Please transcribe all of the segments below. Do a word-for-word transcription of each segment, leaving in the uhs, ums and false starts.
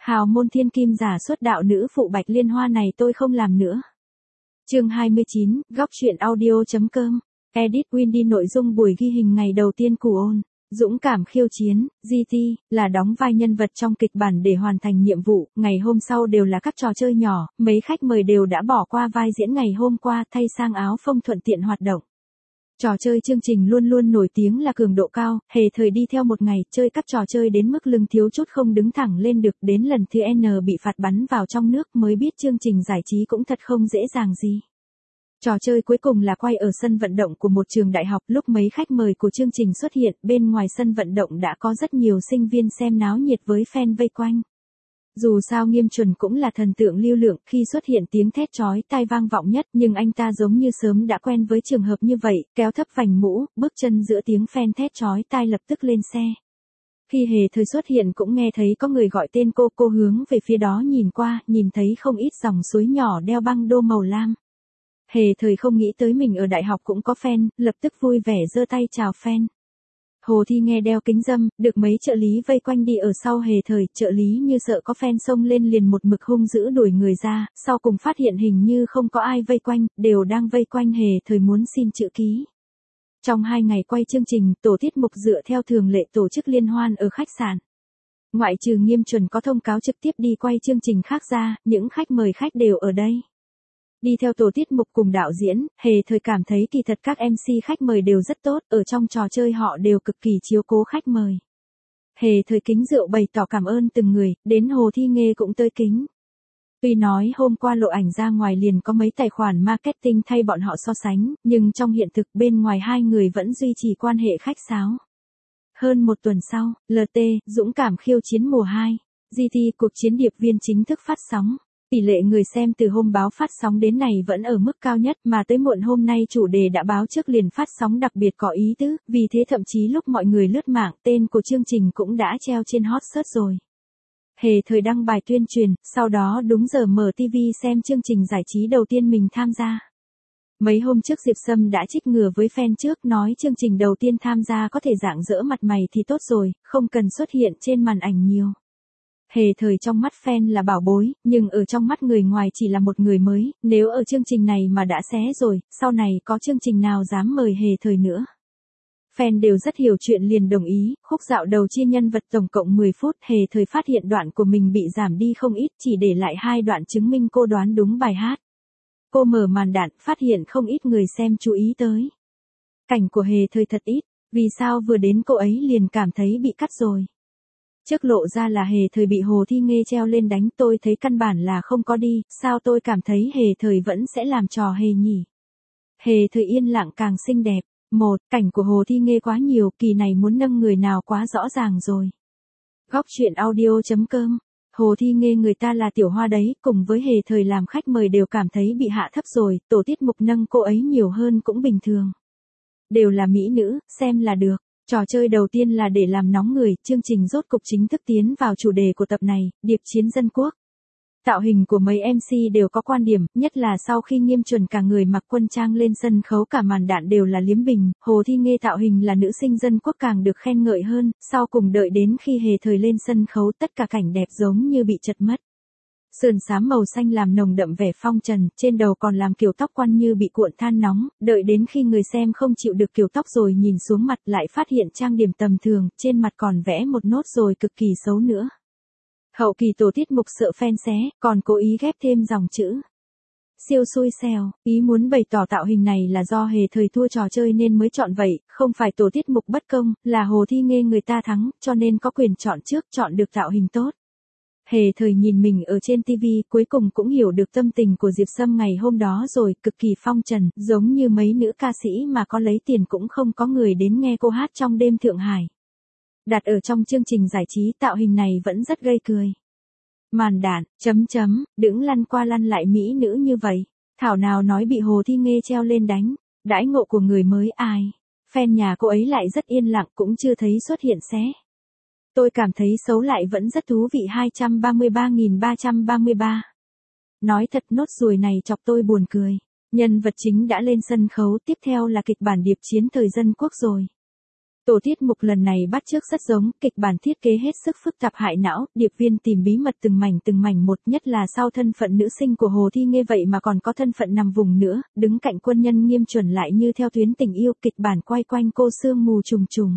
Hào môn thiên kim giả xuất đạo nữ phụ Bạch Liên Hoa này tôi không làm nữa. Chương hai mươi chín, góc truyện audio.com. Edit Windy nội dung buổi ghi hình ngày đầu tiên của ôn. Dũng cảm khiêu chiến, giê tê, là đóng vai nhân vật trong kịch bản để hoàn thành nhiệm vụ, ngày hôm sau đều là các trò chơi nhỏ, mấy khách mời đều đã bỏ qua vai diễn ngày hôm qua thay sang áo phông thuận tiện hoạt động. Trò chơi chương trình luôn luôn nổi tiếng là cường độ cao, hề thời đi theo một ngày, chơi các trò chơi đến mức lưng thiếu chút không đứng thẳng lên được, đến lần thứ N bị phạt bắn vào trong nước mới biết chương trình giải trí cũng thật không dễ dàng gì. Trò chơi cuối cùng là quay ở sân vận động của một trường đại học, lúc mấy khách mời của chương trình xuất hiện, bên ngoài sân vận động đã có rất nhiều sinh viên xem náo nhiệt với fan vây quanh. Dù sao Nghiêm Chuẩn cũng là thần tượng lưu lượng, khi xuất hiện tiếng thét chói tai vang vọng nhất, nhưng anh ta giống như sớm đã quen với trường hợp như vậy, kéo thấp vành mũ, bước chân giữa tiếng fan thét chói tai lập tức lên xe. Khi hề thời xuất hiện cũng nghe thấy có người gọi tên cô, cô hướng về phía đó nhìn qua, nhìn thấy không ít dòng suối nhỏ đeo băng đô màu lam. Hề thời không nghĩ tới mình ở đại học cũng có fan, lập tức vui vẻ giơ tay chào fan. Hồ Thi Nghe đeo kính râm, được mấy trợ lý vây quanh đi ở sau hề thời, trợ lý như sợ có fan xông lên liền một mực hung dữ đuổi người ra, sau cùng phát hiện hình như không có ai vây quanh, đều đang vây quanh hề thời muốn xin chữ ký. Trong hai ngày quay chương trình, tổ tiết mục dựa theo thường lệ tổ chức liên hoan ở khách sạn. Ngoại trừ Nghiêm Chuẩn có thông cáo trực tiếp đi quay chương trình khác ra, những khách mời khách đều ở đây. Đi theo tổ tiết mục cùng đạo diễn, hề thời cảm thấy kỳ thật các em xê khách mời đều rất tốt, ở trong trò chơi họ đều cực kỳ chiếu cố khách mời. Hề thời kính rượu bày tỏ cảm ơn từng người, đến Hồ Thi Nghe cũng tới kính. Tuy nói hôm qua lộ ảnh ra ngoài liền có mấy tài khoản marketing thay bọn họ so sánh, nhưng trong hiện thực bên ngoài hai người vẫn duy trì quan hệ khách sáo. Hơn một tuần sau, lờ tê, Dũng cảm khiêu chiến mùa hai, giê tê cuộc chiến điệp viên chính thức phát sóng. Tỷ lệ người xem từ hôm báo phát sóng đến này vẫn ở mức cao nhất, mà tới muộn hôm nay chủ đề đã báo trước liền phát sóng đặc biệt có ý tứ, vì thế thậm chí lúc mọi người lướt mạng, tên của chương trình cũng đã treo trên hot search rồi. Hề thời đăng bài tuyên truyền, sau đó đúng giờ mở ti vi xem chương trình giải trí đầu tiên mình tham gia. Mấy hôm trước Diệp Sâm đã trích ngừa với fan trước, nói chương trình đầu tiên tham gia có thể rạng rỡ mặt mày thì tốt rồi, không cần xuất hiện trên màn ảnh nhiều. Hề thời trong mắt fan là bảo bối, nhưng ở trong mắt người ngoài chỉ là một người mới, nếu ở chương trình này mà đã xé rồi, sau này có chương trình nào dám mời hề thời nữa. Fan đều rất hiểu chuyện liền đồng ý, khúc dạo đầu chia nhân vật tổng cộng mười phút, hề thời phát hiện đoạn của mình bị giảm đi không ít, chỉ để lại hai đoạn chứng minh cô đoán đúng bài hát. Cô mở màn đạn, phát hiện không ít người xem chú ý tới. Cảnh của hề thời thật ít, vì sao vừa đến cô ấy liền cảm thấy bị cắt rồi. Trước lộ ra là hề thời bị Hồ Thi Nghe treo lên đánh, tôi thấy căn bản là không có đi, sao tôi cảm thấy hề thời vẫn sẽ làm trò hề nhỉ. Hề thời yên lặng càng xinh đẹp. Một, cảnh của Hồ Thi Nghe quá nhiều, kỳ này muốn nâng người nào quá rõ ràng rồi. Góc truyện audio.com. Hồ Thi Nghe người ta là tiểu hoa đấy, cùng với hề thời làm khách mời đều cảm thấy bị hạ thấp rồi, tổ tiết mục nâng cô ấy nhiều hơn cũng bình thường. Đều là mỹ nữ, xem là được. Trò chơi đầu tiên là để làm nóng người, chương trình rốt cục chính thức tiến vào chủ đề của tập này, điệp chiến dân quốc. Tạo hình của mấy em xê đều có quan điểm, nhất là sau khi Nghiêm Chuẩn cả người mặc quân trang lên sân khấu cả màn đạn đều là liếm bình, Hồ Thi Nghe tạo hình là nữ sinh dân quốc càng được khen ngợi hơn, sau cùng đợi đến khi hề thời lên sân khấu tất cả cảnh đẹp giống như bị chật mất. Sườn xám màu xanh làm nồng đậm vẻ phong trần, trên đầu còn làm kiểu tóc quăn như bị cuộn than nóng, đợi đến khi người xem không chịu được kiểu tóc rồi nhìn xuống mặt lại phát hiện trang điểm tầm thường, trên mặt còn vẽ một nốt rồi cực kỳ xấu nữa. Hậu kỳ tổ tiết mục sợ fan xé, còn cố ý ghép thêm dòng chữ. Siêu xui xẻo, ý muốn bày tỏ tạo hình này là do hề thời thua trò chơi nên mới chọn vậy, không phải tổ tiết mục bất công, là Hồ Thi Nghe người ta thắng, cho nên có quyền chọn trước, chọn được tạo hình tốt. Hề thời nhìn mình ở trên ti vi, cuối cùng cũng hiểu được tâm tình của Diệp Sâm ngày hôm đó rồi, cực kỳ phong trần, giống như mấy nữ ca sĩ mà có lấy tiền cũng không có người đến nghe cô hát trong đêm Thượng Hải. Đặt ở trong chương trình giải trí tạo hình này vẫn rất gây cười. Màn đạn, chấm chấm, đừng lăn qua lăn lại mỹ nữ như vậy. Thảo nào nói bị Hồ Thi Nghe treo lên đánh. Đãi ngộ của người mới ai. Fan nhà cô ấy lại rất yên lặng cũng chưa thấy xuất hiện xé. Tôi cảm thấy xấu lại vẫn rất thú vị hai trăm ba mươi ba nghìn ba trăm ba mươi ba. Nói thật nốt ruồi này chọc tôi buồn cười. Nhân vật chính đã lên sân khấu, tiếp theo là kịch bản điệp chiến thời dân quốc rồi. Tổ tiết mục lần này bắt chước rất giống, kịch bản thiết kế hết sức phức tạp hại não, điệp viên tìm bí mật từng mảnh từng mảnh một, nhất là sau thân phận nữ sinh của Hồ Thi Nghê vậy mà còn có thân phận nằm vùng nữa, đứng cạnh quân nhân Nghiêm Chuẩn lại như theo tuyến tình yêu, kịch bản quay quanh cô sương mù trùng trùng.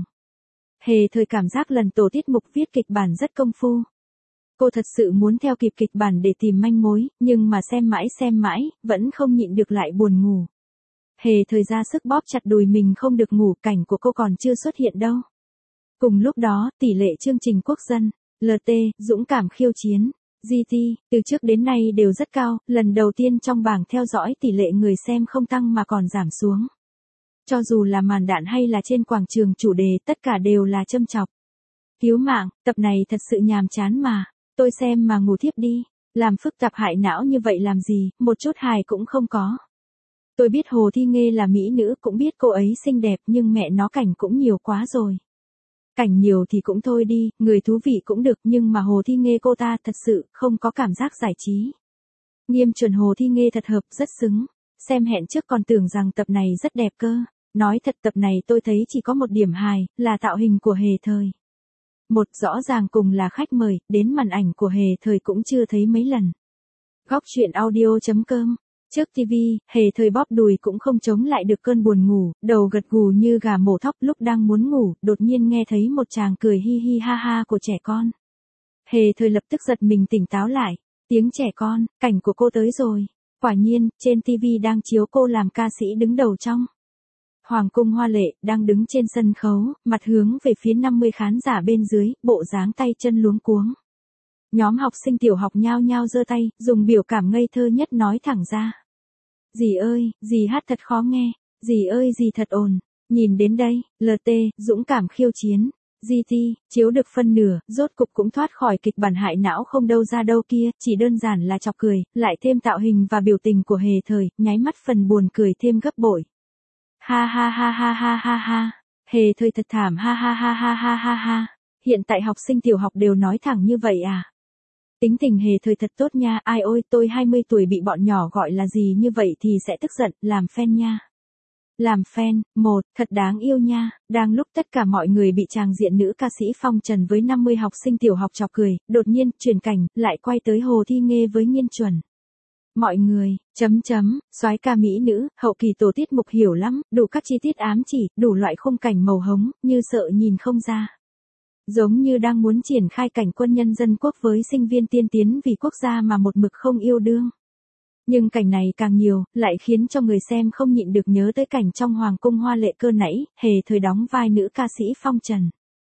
Hề Thời cảm giác lần tổ tiết mục viết kịch bản rất công phu. Cô thật sự muốn theo kịp kịch bản để tìm manh mối, nhưng mà xem mãi xem mãi, vẫn không nhịn được lại buồn ngủ. Hề Thời ra sức bóp chặt đùi mình không được ngủ, cảnh của cô còn chưa xuất hiện đâu. Cùng lúc đó, tỷ lệ chương trình quốc dân, lờ tê, dũng cảm khiêu chiến, giê tê, từ trước đến nay đều rất cao, lần đầu tiên trong bảng theo dõi tỷ lệ người xem không tăng mà còn giảm xuống. Cho dù là màn đạn hay là trên quảng trường chủ đề, tất cả đều là châm chọc. Cứu mạng, tập này thật sự nhàm chán mà, tôi xem mà ngủ thiếp đi, làm phức tạp hại não như vậy làm gì, một chút hài cũng không có. Tôi biết Hồ Thi Nghê là mỹ nữ, cũng biết cô ấy xinh đẹp, nhưng mẹ nó cảnh cũng nhiều quá rồi. Cảnh nhiều thì cũng thôi đi, người thú vị cũng được, nhưng mà Hồ Thi Nghê cô ta thật sự không có cảm giác giải trí. Nghiêm Chuẩn Hồ Thi Nghê thật hợp, rất xứng. Xem hẹn trước còn tưởng rằng tập này rất đẹp cơ. Nói thật tập này tôi thấy chỉ có một điểm hài, là tạo hình của Hề Thời. Một, rõ ràng cùng là khách mời, đến màn ảnh của Hề Thời cũng chưa thấy mấy lần. Góc truyện audio chấm com. Trước ti vi, Hề Thời bóp đùi cũng không chống lại được cơn buồn ngủ, đầu gật gù như gà mổ thóc, lúc đang muốn ngủ, đột nhiên nghe thấy một tràng cười hi hi ha ha của trẻ con. Hề Thời lập tức giật mình tỉnh táo lại, tiếng trẻ con, cảnh của cô tới rồi. Quả nhiên, trên ti vi đang chiếu cô làm ca sĩ đứng đầu trong Hoàng cung hoa lệ, đang đứng trên sân khấu, mặt hướng về phía năm mươi khán giả bên dưới, bộ dáng tay chân luống cuống. Nhóm học sinh tiểu học nhao nhao giơ tay, dùng biểu cảm ngây thơ nhất nói thẳng ra. Dì ơi, dì hát thật khó nghe, dì ơi dì thật ồn. Nhìn đến đây, lờ tê, dũng cảm khiêu chiến, giê tê, chiếu được phân nửa, rốt cục cũng thoát khỏi kịch bản hại não không đâu ra đâu kia, chỉ đơn giản là chọc cười, lại thêm tạo hình và biểu tình của Hề Thời, nháy mắt phần buồn cười thêm gấp bội. Ha ha ha ha ha ha ha, Hề Thời thật thảm ha ha ha ha ha ha ha, hiện tại học sinh tiểu học đều nói thẳng như vậy à? Tính tình Hề Thời thật tốt nha, ai ôi tôi hai mươi tuổi bị bọn nhỏ gọi là gì như vậy thì sẽ tức giận, làm fan nha. Làm fan, một, thật đáng yêu nha, đang lúc tất cả mọi người bị tràng diện nữ ca sĩ phong trần với năm mươi học sinh tiểu học chọc cười, đột nhiên, chuyển cảnh, lại quay tới Hồ Thi Nghê với Nghiêm Chuẩn. Mọi người, chấm chấm, soái ca mỹ nữ, hậu kỳ tổ tiết mục hiểu lắm, đủ các chi tiết ám chỉ, đủ loại khung cảnh màu hống, như sợ nhìn không ra. Giống như đang muốn triển khai cảnh quân nhân dân quốc với sinh viên tiên tiến vì quốc gia mà một mực không yêu đương. Nhưng cảnh này càng nhiều, lại khiến cho người xem không nhịn được nhớ tới cảnh trong Hoàng cung hoa lệ cơ nãy, Hề Thời đóng vai nữ ca sĩ phong trần.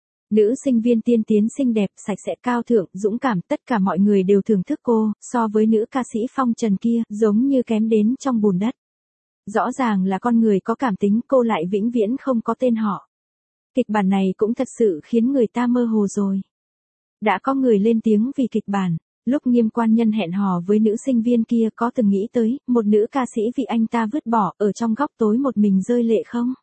Nữ sinh viên tiên tiến xinh đẹp, sạch sẽ cao thượng, dũng cảm, tất cả mọi người đều thưởng thức cô, so với nữ ca sĩ phong trần kia, giống như kém đến trong bùn đất. Rõ ràng là con người có cảm tính, cô lại vĩnh viễn không có tên họ. Kịch bản này cũng thật sự khiến người ta mơ hồ rồi. Đã có người lên tiếng vì kịch bản, lúc Nghiêm quan nhân hẹn hò với nữ sinh viên kia có từng nghĩ tới, một nữ ca sĩ vì anh ta vứt bỏ, ở trong góc tối một mình rơi lệ không?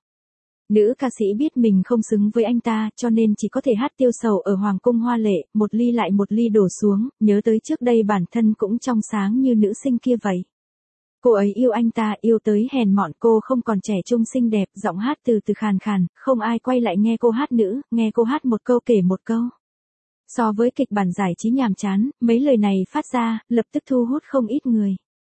Nữ ca sĩ biết mình không xứng với anh ta, cho nên chỉ có thể hát tiêu sầu ở Hoàng cung hoa lệ, một ly lại một ly đổ xuống, nhớ tới trước đây bản thân cũng trong sáng như nữ sinh kia vậy. Cô ấy yêu anh ta, yêu tới hèn mọn, cô không còn trẻ trung xinh đẹp, giọng hát từ từ khàn khàn, không ai quay lại nghe cô hát nữ, nghe cô hát một câu kể một câu. So với kịch bản giải trí nhàm chán, mấy lời này phát ra, lập tức thu hút không ít người.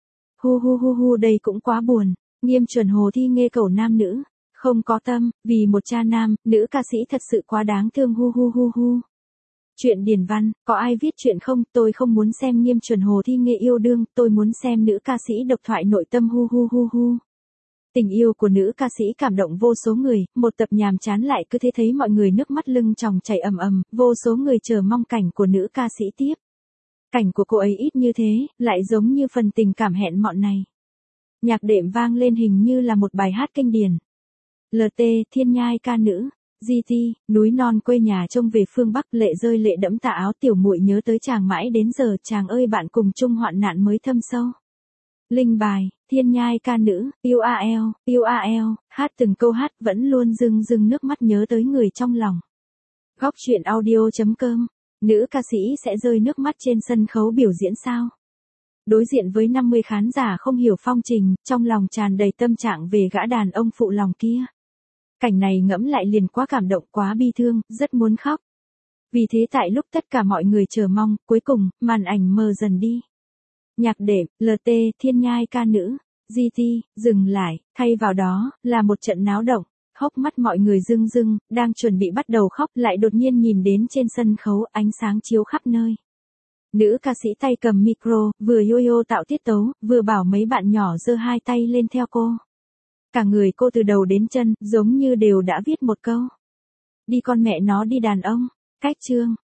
Hu hu hu hu đây cũng quá buồn, Nghiêm Chuẩn Hồ Thi Nghê cẩu nam nữ, không có tâm, vì một cha nam, nữ ca sĩ thật sự quá đáng thương hu hu hu hu. Chuyện điển văn, có ai viết chuyện không, tôi không muốn xem Nghiêm Chuẩn Hồ Thi Nghê yêu đương, tôi muốn xem nữ ca sĩ độc thoại nội tâm hu hu hu hu. Tình yêu của nữ ca sĩ cảm động vô số người, một tập nhàm chán lại cứ thế thấy mọi người nước mắt lưng tròng chảy ầm ầm, vô số người chờ mong cảnh của nữ ca sĩ tiếp. Cảnh của cô ấy ít như thế, lại giống như phần tình cảm hẹn mọn này. Nhạc đệm vang lên hình như là một bài hát kinh điển. lờ tê, thiên nhai ca nữ, giê tê, núi non quê nhà trông về phương Bắc, lệ rơi lệ đẫm tà áo, tiểu muội nhớ tới chàng mãi đến giờ, chàng ơi bạn cùng chung hoạn nạn mới thâm sâu. Linh bài, thiên nhai ca nữ, yêu a eo, yêu a eo, hát từng câu hát vẫn luôn rưng rưng nước mắt nhớ tới người trong lòng. Góc truyện audio chấm com, nữ ca sĩ sẽ rơi nước mắt trên sân khấu biểu diễn sao? Đối diện với năm mươi khán giả không hiểu phong trình, trong lòng tràn đầy tâm trạng về gã đàn ông phụ lòng kia. Cảnh này ngẫm lại liền quá cảm động, quá bi thương, rất muốn khóc. Vì thế tại lúc tất cả mọi người chờ mong, cuối cùng, màn ảnh mờ dần đi. Nhạc đệm, lờ tê, thiên nhai ca nữ, giê tê, dừng lại, thay vào đó, là một trận náo động. Hốc mắt mọi người rưng rưng, đang chuẩn bị bắt đầu khóc lại đột nhiên nhìn đến trên sân khấu ánh sáng chiếu khắp nơi. Nữ ca sĩ tay cầm micro, vừa yo-yo tạo tiết tấu, vừa bảo mấy bạn nhỏ giơ hai tay lên theo cô. Cả người cô từ đầu đến chân, giống như đều đã viết một câu. Đi con mẹ nó đi đàn ông, cách chương.